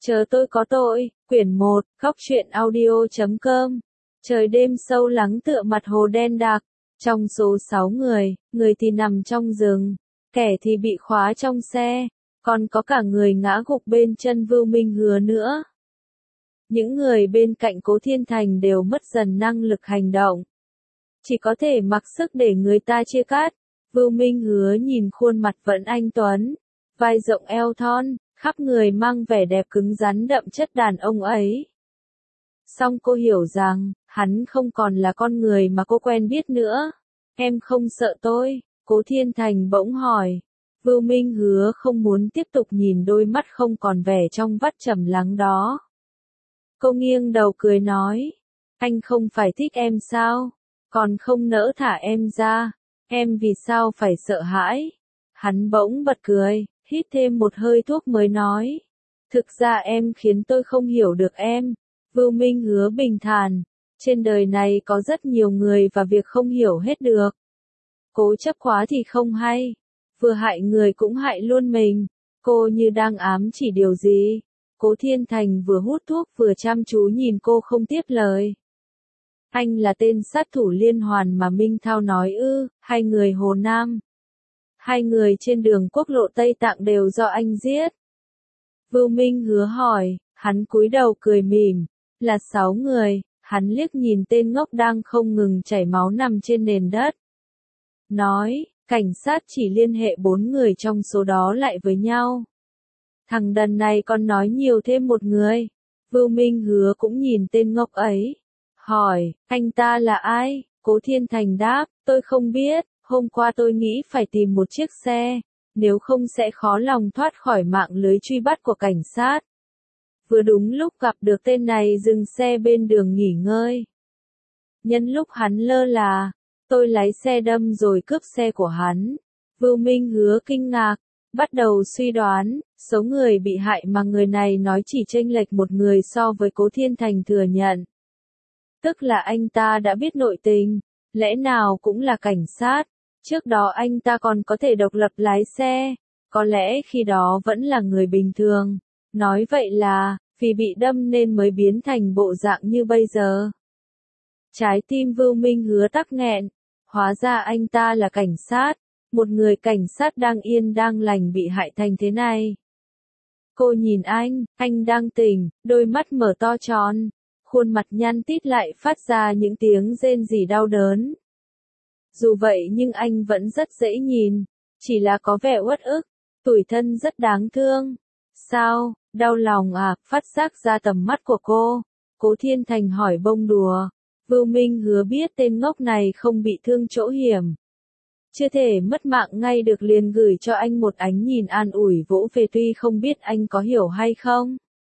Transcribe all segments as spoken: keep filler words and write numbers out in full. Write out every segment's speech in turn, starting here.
Chờ tôi có tội, quyển một, khóc chuyện audio chấm com. Trời đêm sâu lắng tựa mặt hồ đen đặc. Trong số sáu người, người thì nằm trong rừng, kẻ thì bị khóa trong xe, còn có cả người ngã gục bên chân Vưu Minh Hứa nữa. Những người bên cạnh Cố Thiên Thành đều mất dần năng lực hành động. Chỉ có thể mặc sức để người ta chia cắt. Vưu Minh Hứa nhìn khuôn mặt vẫn anh tuấn, vai rộng eo thon, khắp người mang vẻ đẹp cứng rắn đậm chất đàn ông ấy. Song cô hiểu rằng, hắn không còn là con người mà cô quen biết nữa. Em không sợ tôi? Cố Thiên Thành bỗng hỏi. Vưu Minh Hứa không muốn tiếp tục nhìn đôi mắt không còn vẻ trong vắt trầm lắng đó. Cô nghiêng đầu cười nói. Anh không phải thích em sao? Còn không nỡ thả em ra. Em vì sao phải sợ hãi? Hắn bỗng bật cười, hít thêm một hơi thuốc mới nói. Thực ra em khiến tôi không hiểu được em. Vưu Minh Hứa bình thản. Trên đời này có rất nhiều người và việc không hiểu hết được. Cố chấp quá thì không hay. Vừa hại người cũng hại luôn mình. Cô như đang ám chỉ điều gì? Cố Thiên Thành vừa hút thuốc vừa chăm chú nhìn cô không tiếp lời. Anh là tên sát thủ liên hoàn mà Minh Thao nói ư? Hai người Hồ Nam. Hai người trên đường quốc lộ Tây Tạng đều do anh giết. Vưu Minh Hứa hỏi, hắn cúi đầu cười mỉm. Là sáu người, hắn liếc nhìn tên ngốc đang không ngừng chảy máu nằm trên nền đất. Nói, cảnh sát chỉ liên hệ bốn người trong số đó lại với nhau. Thằng đần này còn nói nhiều thêm một người. Vưu Minh Hứa cũng nhìn tên ngốc ấy. Hỏi, anh ta là ai? Cố Thiên Thành đáp, tôi không biết, hôm qua tôi nghĩ phải tìm một chiếc xe, nếu không sẽ khó lòng thoát khỏi mạng lưới truy bắt của cảnh sát. Vừa đúng lúc gặp được tên này dừng xe bên đường nghỉ ngơi. Nhân lúc hắn lơ là, tôi lái xe đâm rồi cướp xe của hắn. Vưu Minh Hứa kinh ngạc, bắt đầu suy đoán, số người bị hại mà người này nói chỉ chênh lệch một người so với Cố Thiên Thành thừa nhận. Tức là anh ta đã biết nội tình, lẽ nào cũng là cảnh sát, trước đó anh ta còn có thể độc lập lái xe, có lẽ khi đó vẫn là người bình thường. Nói vậy là, vì bị đâm nên mới biến thành bộ dạng như bây giờ. Trái tim Vưu Minh Hứa tắc nghẹn, hóa ra anh ta là cảnh sát, một người cảnh sát đang yên đang lành bị hại thành thế này. Cô nhìn anh, anh đang tỉnh, đôi mắt mở to tròn, khuôn mặt nhăn tít lại phát ra những tiếng rên rỉ đau đớn. Dù vậy nhưng anh vẫn rất dễ nhìn, chỉ là có vẻ uất ức, tủi thân rất đáng thương. Sao, đau lòng à? Phát giác ra tầm mắt của cô. Cố Thiên Thành hỏi bông đùa. Vưu Minh Hứa biết tên ngốc này không bị thương chỗ hiểm. Chưa thể mất mạng ngay được liền gửi cho anh một ánh nhìn an ủi vỗ về tuy không biết anh có hiểu hay không.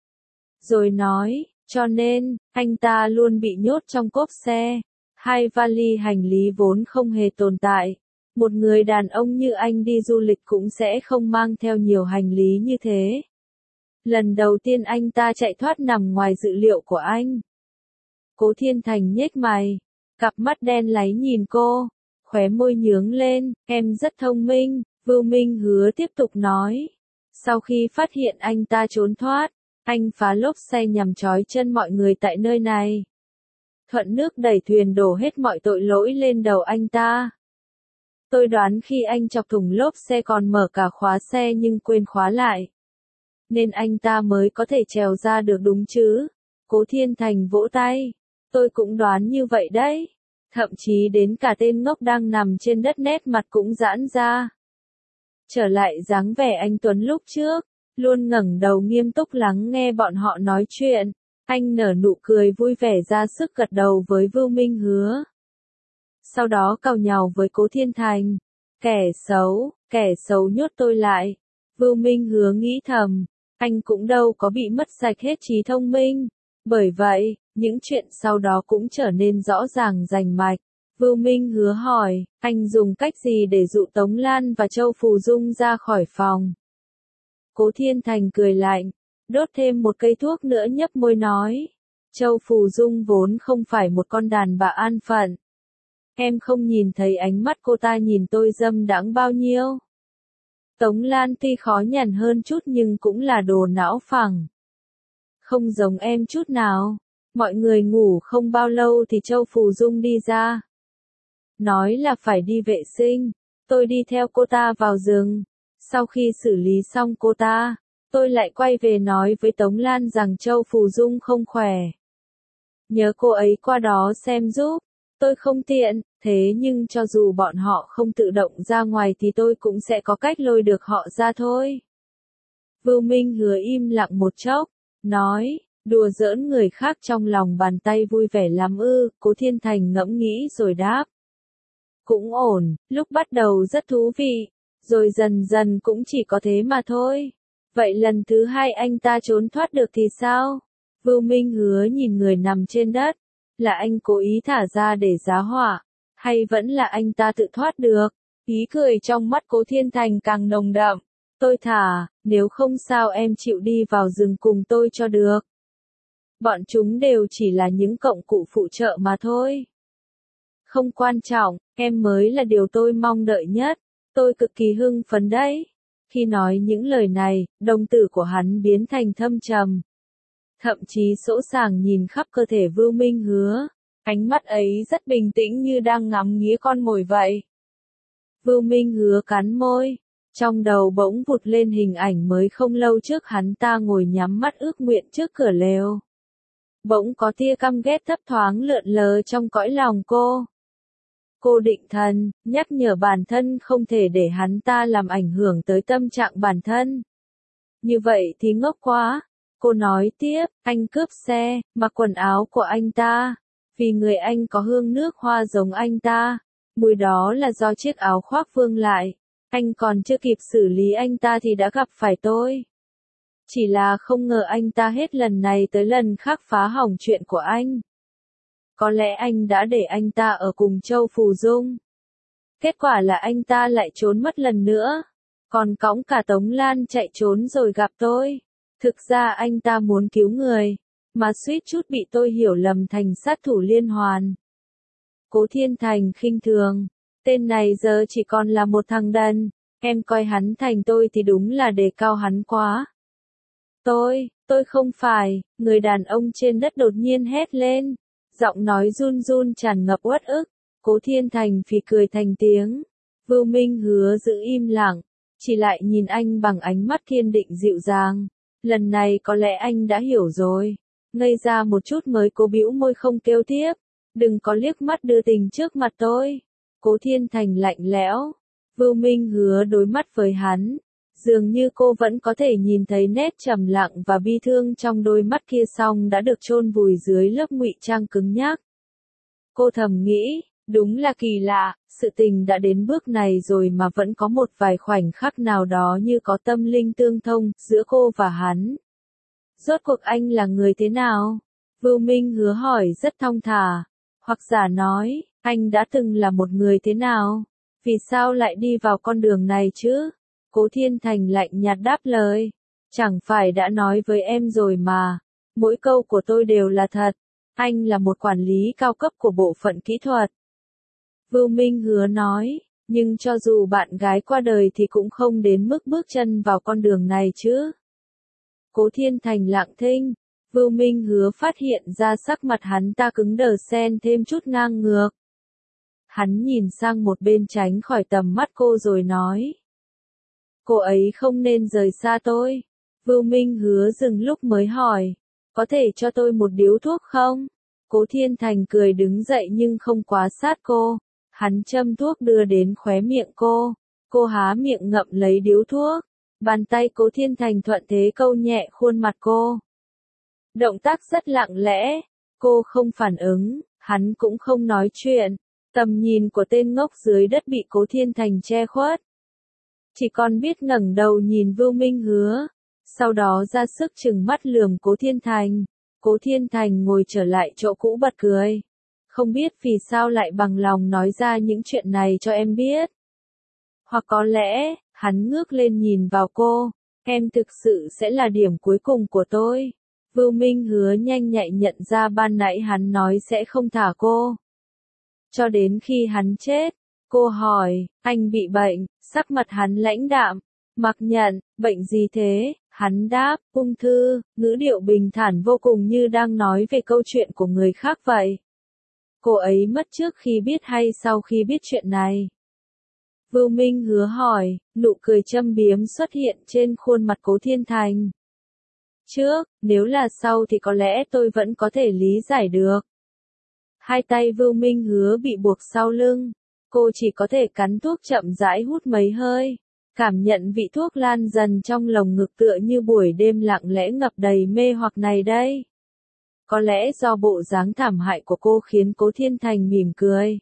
Rồi nói, cho nên, anh ta luôn bị nhốt trong cốp xe. Hai vali hành lý vốn không hề tồn tại. Một người đàn ông như anh đi du lịch cũng sẽ không mang theo nhiều hành lý như thế. Lần đầu tiên anh ta chạy thoát nằm ngoài dự liệu của anh. Cố Thiên Thành nhếch mày, cặp mắt đen láy nhìn cô, khóe môi nhướng lên, em rất thông minh. Vưu Minh Hứa tiếp tục nói. Sau khi phát hiện anh ta trốn thoát, anh phá lốp xe nhằm trói chân mọi người tại nơi này. Thuận nước đẩy thuyền đổ hết mọi tội lỗi lên đầu anh ta. Tôi đoán khi anh chọc thủng lốp xe còn mở cả khóa xe nhưng quên khóa lại. Nên anh ta mới có thể trèo ra được đúng chứ. Cố Thiên Thành vỗ tay. Tôi cũng đoán như vậy đấy. Thậm chí đến cả tên ngốc đang nằm trên đất nét mặt cũng giãn ra. Trở lại dáng vẻ anh Tuấn lúc trước, luôn ngẩng đầu nghiêm túc lắng nghe bọn họ nói chuyện. Anh nở nụ cười vui vẻ ra sức gật đầu với Vưu Minh Hứa. Sau đó càu nhàu với Cố Thiên Thành. Kẻ xấu, kẻ xấu nhốt tôi lại. Vưu Minh Hứa nghĩ thầm, anh cũng đâu có bị mất sạch hết trí thông minh. Bởi vậy, những chuyện sau đó cũng trở nên rõ ràng rành mạch. Vưu Minh Hứa hỏi, anh dùng cách gì để dụ Tống Lan và Châu Phù Dung ra khỏi phòng? Cố Thiên Thành cười lạnh, đốt thêm một cây thuốc nữa nhấp môi nói. Châu Phù Dung vốn không phải một con đàn bà an phận. Em không nhìn thấy ánh mắt cô ta nhìn tôi dâm đãng bao nhiêu. Tống Lan tuy khó nhằn hơn chút nhưng cũng là đồ não phẳng. Không giống em chút nào. Mọi người ngủ không bao lâu thì Châu Phù Dung đi ra. Nói là phải đi vệ sinh. Tôi đi theo cô ta vào rừng. Sau khi xử lý xong cô ta, tôi lại quay về nói với Tống Lan rằng Châu Phù Dung không khỏe. Nhớ cô ấy qua đó xem giúp. Tôi không tiện, thế nhưng cho dù bọn họ không tự động ra ngoài thì tôi cũng sẽ có cách lôi được họ ra thôi. Vưu Minh Hứa im lặng một chốc, nói, đùa giỡn người khác trong lòng bàn tay vui vẻ lắm ư, Cố Thiên Thành ngẫm nghĩ rồi đáp. Cũng ổn, lúc bắt đầu rất thú vị, rồi dần dần cũng chỉ có thế mà thôi. Vậy lần thứ hai anh ta trốn thoát được thì sao? Vưu Minh Hứa nhìn người nằm trên đất. Là anh cố ý thả ra để giá họa, hay vẫn là anh ta tự thoát được? Ý cười trong mắt Cố Thiên Thành càng nồng đậm. Tôi thả, nếu không sao em chịu đi vào rừng cùng tôi cho được. Bọn chúng đều chỉ là những công cụ phụ trợ mà thôi. Không quan trọng, em mới là điều tôi mong đợi nhất. Tôi cực kỳ hưng phấn đấy. Khi nói những lời này, đồng tử của hắn biến thành thâm trầm. Thậm chí sỗ sàng nhìn khắp cơ thể Vưu Minh Hứa. Ánh mắt ấy rất bình tĩnh như đang ngắm nghía con mồi vậy. Vưu Minh Hứa cắn môi. Trong đầu bỗng vụt lên hình ảnh mới không lâu trước hắn ta ngồi nhắm mắt ước nguyện trước cửa lều. Bỗng có tia căm ghét thấp thoáng lượn lờ trong cõi lòng cô. Cô định thần, nhắc nhở bản thân không thể để hắn ta làm ảnh hưởng tới tâm trạng bản thân. Như vậy thì ngốc quá. Cô nói tiếp, anh cướp xe, mặc quần áo của anh ta. Vì người anh có hương nước hoa giống anh ta. Mùi đó là do chiếc áo khoác vương lại. Anh còn chưa kịp xử lý anh ta thì đã gặp phải tôi. Chỉ là không ngờ anh ta hết lần này tới lần khác phá hỏng chuyện của anh. Có lẽ anh đã để anh ta ở cùng Châu Phù Dung. Kết quả là anh ta lại trốn mất lần nữa. Còn cõng cả Tống Lan chạy trốn rồi gặp tôi. Thực ra anh ta muốn cứu người. Mà suýt chút bị tôi hiểu lầm thành sát thủ liên hoàn. Cố Thiên Thành khinh thường. Tên này giờ chỉ còn là một thằng đần. Em coi hắn thành tôi thì đúng là đề cao hắn quá. Tôi, tôi không phải. Người đàn ông trên đất đột nhiên hét lên. Giọng nói run run tràn ngập uất ức. Cố Thiên Thành phì cười thành tiếng. Vưu Minh Hứa giữ im lặng. Chỉ lại nhìn anh bằng ánh mắt kiên định dịu dàng. Lần này có lẽ anh đã hiểu rồi. Ngây ra một chút mới cố bĩu môi không kêu tiếp. Đừng có liếc mắt đưa tình trước mặt tôi. Cố Thiên Thành lạnh lẽo. Vưu Minh Hứa đối mắt với hắn. Dường như cô vẫn có thể nhìn thấy nét trầm lặng và bi thương trong đôi mắt kia song đã được chôn vùi dưới lớp ngụy trang cứng nhắc. Cô thầm nghĩ, đúng là kỳ lạ, sự tình đã đến bước này rồi mà vẫn có một vài khoảnh khắc nào đó như có tâm linh tương thông giữa cô và hắn. Rốt cuộc anh là người thế nào? Vưu Minh Hứa hỏi rất thong thả. Hoặc giả nói, anh đã từng là một người thế nào? Vì sao lại đi vào con đường này chứ? Cố Thiên Thành lạnh nhạt đáp lời. Chẳng phải đã nói với em rồi mà. Mỗi câu của tôi đều là thật. Anh là một quản lý cao cấp của bộ phận kỹ thuật. Vưu Minh Hứa nói, nhưng cho dù bạn gái qua đời thì cũng không đến mức bước chân vào con đường này chứ. Cố Thiên Thành lặng thinh. Vưu Minh Hứa phát hiện ra sắc mặt hắn ta cứng đờ xen thêm chút ngang ngược. Hắn nhìn sang một bên tránh khỏi tầm mắt cô rồi nói. Cô ấy không nên rời xa tôi. Vưu Minh Hứa dừng lúc mới hỏi. Có thể cho tôi một điếu thuốc không? Cố Thiên Thành cười đứng dậy nhưng không quá sát cô. Hắn châm thuốc đưa đến khóe miệng cô. Cô há miệng ngậm lấy điếu thuốc. Bàn tay Cố Thiên Thành thuận thế câu nhẹ khuôn mặt cô. Động tác rất lặng lẽ. Cô không phản ứng, hắn cũng không nói chuyện. Tầm nhìn của tên ngốc dưới đất bị Cố Thiên Thành che khuất. Chỉ còn biết ngẩng đầu nhìn Vưu Minh Hứa. Sau đó ra sức trừng mắt lườm Cố Thiên Thành. Cố Thiên Thành ngồi trở lại chỗ cũ bật cười. Không biết vì sao lại bằng lòng nói ra những chuyện này cho em biết. Hoặc có lẽ, hắn ngước lên nhìn vào cô. Em thực sự sẽ là điểm cuối cùng của tôi. Vưu Minh Hứa nhanh nhạy nhận ra ban nãy hắn nói sẽ không thả cô. Cho đến khi hắn chết, cô hỏi, anh bị bệnh, sắc mặt hắn lãnh đạm. Mặc nhận, bệnh gì thế? Hắn đáp, ung thư, ngữ điệu bình thản vô cùng như đang nói về câu chuyện của người khác vậy. Cô ấy mất trước khi biết hay sau khi biết chuyện này? Vưu Minh Hứa hỏi, nụ cười châm biếm xuất hiện trên khuôn mặt Cố Thiên Thành. Trước, nếu là sau thì có lẽ tôi vẫn có thể lý giải được. Hai tay Vưu Minh Hứa bị buộc sau lưng, cô chỉ có thể cắn thuốc chậm rãi hút mấy hơi, cảm nhận vị thuốc lan dần trong lồng ngực tựa như buổi đêm lặng lẽ ngập đầy mê hoặc này đây. Có lẽ do bộ dáng thảm hại của cô khiến Cố Thiên Thành mỉm cười.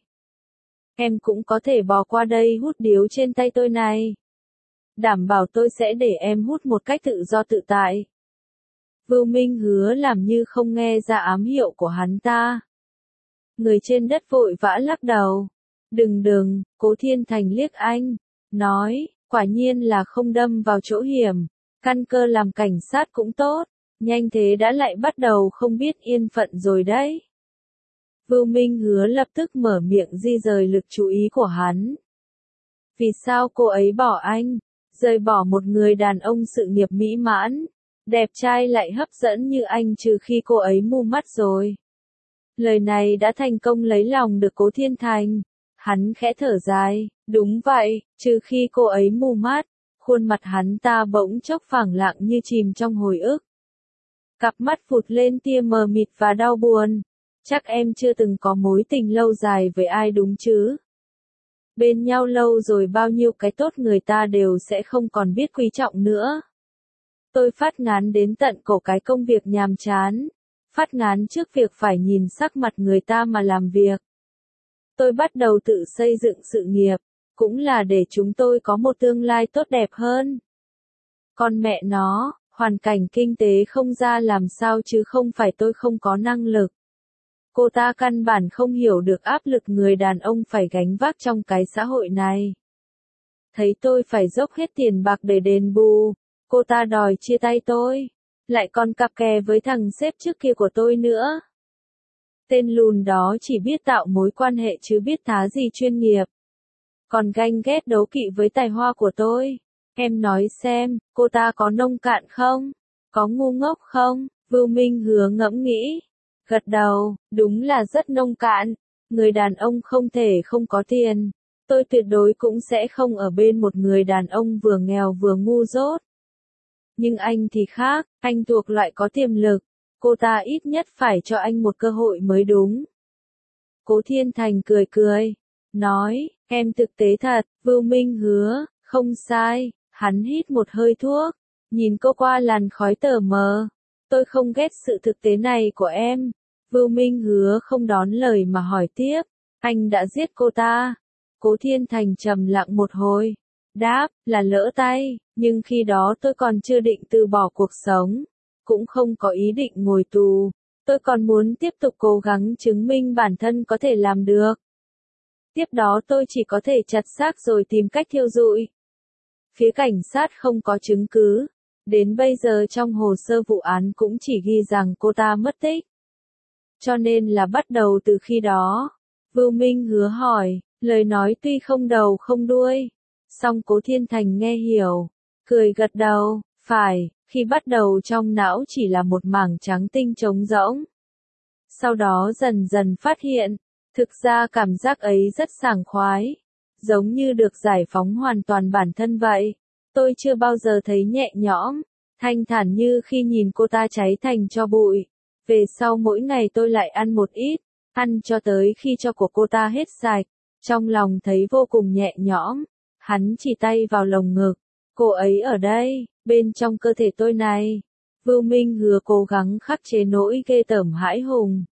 Em cũng có thể bò qua đây hút điếu trên tay tôi này. Đảm bảo tôi sẽ để em hút một cách tự do tự tại. Vưu Minh Hứa làm như không nghe ra ám hiệu của hắn ta. Người trên đất vội vã lắc đầu. Đừng đừng, Cố Thiên Thành liếc anh, nói, quả nhiên là không đâm vào chỗ hiểm, căn cơ làm cảnh sát cũng tốt, nhanh thế đã lại bắt đầu không biết yên phận rồi đấy. Vưu Minh Hứa lập tức mở miệng di rời lực chú ý của hắn. Vì sao cô ấy bỏ anh, rời bỏ một người đàn ông sự nghiệp mỹ mãn, đẹp trai lại hấp dẫn như anh trừ khi cô ấy mù mắt rồi. Lời này đã thành công lấy lòng được Cố Thiên Thành. Hắn khẽ thở dài, đúng vậy, trừ khi cô ấy mù mắt. Khuôn mặt hắn ta bỗng chốc phẳng lặng như chìm trong hồi ức. Cặp mắt phụt lên tia mờ mịt và đau buồn. Chắc em chưa từng có mối tình lâu dài với ai đúng chứ? Bên nhau lâu rồi bao nhiêu cái tốt người ta đều sẽ không còn biết quý trọng nữa. Tôi phát ngán đến tận cổ cái công việc nhàm chán. Phát ngán trước việc phải nhìn sắc mặt người ta mà làm việc. Tôi bắt đầu tự xây dựng sự nghiệp, cũng là để chúng tôi có một tương lai tốt đẹp hơn. Con mẹ nó, hoàn cảnh kinh tế không ra làm sao chứ không phải tôi không có năng lực. Cô ta căn bản không hiểu được áp lực người đàn ông phải gánh vác trong cái xã hội này. Thấy tôi phải dốc hết tiền bạc để đền bù, cô ta đòi chia tay tôi, lại còn cặp kè với thằng sếp trước kia của tôi nữa. Tên lùn đó chỉ biết tạo mối quan hệ chứ biết thá gì chuyên nghiệp. Còn ganh ghét đấu kỵ với tài hoa của tôi. Em nói xem, cô ta có nông cạn không? Có ngu ngốc không? Vưu Minh Hứa ngẫm nghĩ. Gật đầu, đúng là rất nông cạn. Người đàn ông không thể không có tiền. Tôi tuyệt đối cũng sẽ không ở bên một người đàn ông vừa nghèo vừa ngu dốt. Nhưng anh thì khác, anh thuộc loại có tiềm lực. Cô ta ít nhất phải cho anh một cơ hội mới đúng. Cố Thiên Thành cười cười, nói, em thực tế thật. Vưu Minh Hứa, không sai. Hắn hít một hơi thuốc, nhìn cô qua làn khói tờ mờ. Tôi không ghét sự thực tế này của em. Vưu Minh Hứa không đón lời mà hỏi tiếp, anh đã giết cô ta. Cố Thiên Thành trầm lặng một hồi, đáp, là lỡ tay, nhưng khi đó tôi còn chưa định từ bỏ cuộc sống, cũng không có ý định ngồi tù. Tôi còn muốn tiếp tục cố gắng chứng minh bản thân có thể làm được. Tiếp đó tôi chỉ có thể chặt xác rồi tìm cách thiêu rụi. Phía cảnh sát không có chứng cứ. Đến bây giờ trong hồ sơ vụ án cũng chỉ ghi rằng cô ta mất tích. Cho nên là bắt đầu từ khi đó. Vưu Minh Hứa hỏi, lời nói tuy không đầu không đuôi. Song Cố Thiên Thành nghe hiểu, cười gật đầu, phải, khi bắt đầu trong não chỉ là một mảng trắng tinh trống rỗng. Sau đó dần dần phát hiện, thực ra cảm giác ấy rất sảng khoái, giống như được giải phóng hoàn toàn bản thân vậy. Tôi chưa bao giờ thấy nhẹ nhõm, thanh thản như khi nhìn cô ta cháy thành tro bụi. Về sau mỗi ngày tôi lại ăn một ít, ăn cho tới khi tro của cô ta hết sạch, trong lòng thấy vô cùng nhẹ nhõm. Hắn chỉ tay vào lồng ngực, cô ấy ở đây, bên trong cơ thể tôi này. Vưu Minh Hứa cố gắng khắc chế nỗi ghê tởm hãi hùng.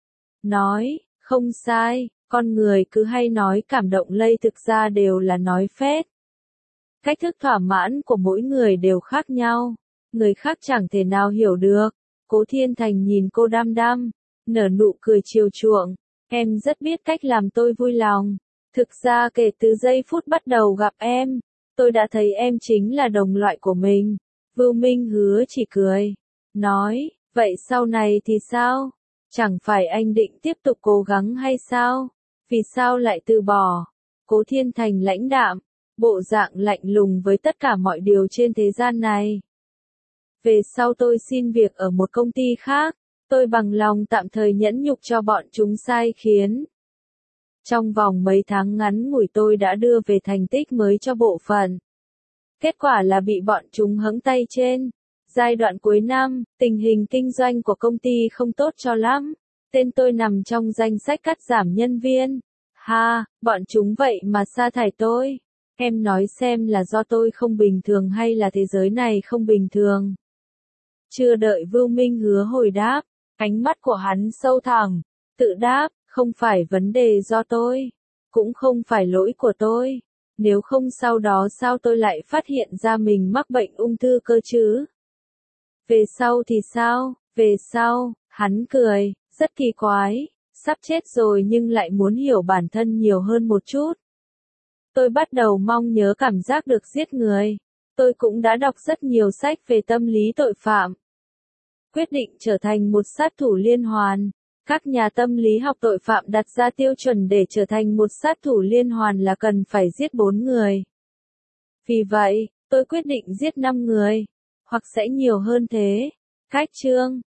Nói, không sai, con người cứ hay nói cảm động lây thực ra đều là nói phét. Cách thức thỏa mãn của mỗi người đều khác nhau, người khác chẳng thể nào hiểu được. Cố Thiên Thành nhìn cô đăm đăm, nở nụ cười chiều chuộng, em rất biết cách làm tôi vui lòng. Thực ra kể từ giây phút bắt đầu gặp em, tôi đã thấy em chính là đồng loại của mình. Vưu Minh Hứa chỉ cười, nói, vậy sau này thì sao? Chẳng phải anh định tiếp tục cố gắng hay sao? Vì sao lại từ bỏ? Cố Thiên Thành lãnh đạm, bộ dạng lạnh lùng với tất cả mọi điều trên thế gian này. Về sau tôi xin việc ở một công ty khác, tôi bằng lòng tạm thời nhẫn nhục cho bọn chúng sai khiến. Trong vòng mấy tháng ngắn ngủi tôi đã đưa về thành tích mới cho bộ phận. Kết quả là bị bọn chúng hẫng tay trên. Giai đoạn cuối năm, tình hình kinh doanh của công ty không tốt cho lắm. Tên tôi nằm trong danh sách cắt giảm nhân viên. Ha, bọn chúng vậy mà sa thải tôi. Em nói xem là do tôi không bình thường hay là thế giới này không bình thường. Chưa đợi Vưu Minh Hứa hồi đáp, ánh mắt của hắn sâu thẳm, tự đáp, không phải vấn đề do tôi, cũng không phải lỗi của tôi. Nếu không sau đó sao tôi lại phát hiện ra mình mắc bệnh ung thư cơ chứ? Về sau thì sao? Về sau, hắn cười, rất kỳ quái, sắp chết rồi nhưng lại muốn hiểu bản thân nhiều hơn một chút. Tôi bắt đầu mong nhớ cảm giác được giết người. Tôi cũng đã đọc rất nhiều sách về tâm lý tội phạm. Quyết định trở thành một sát thủ liên hoàn. Các nhà tâm lý học tội phạm đặt ra tiêu chuẩn để trở thành một sát thủ liên hoàn là cần phải giết bốn người. Vì vậy, tôi quyết định giết năm người, hoặc sẽ nhiều hơn thế. Cách chương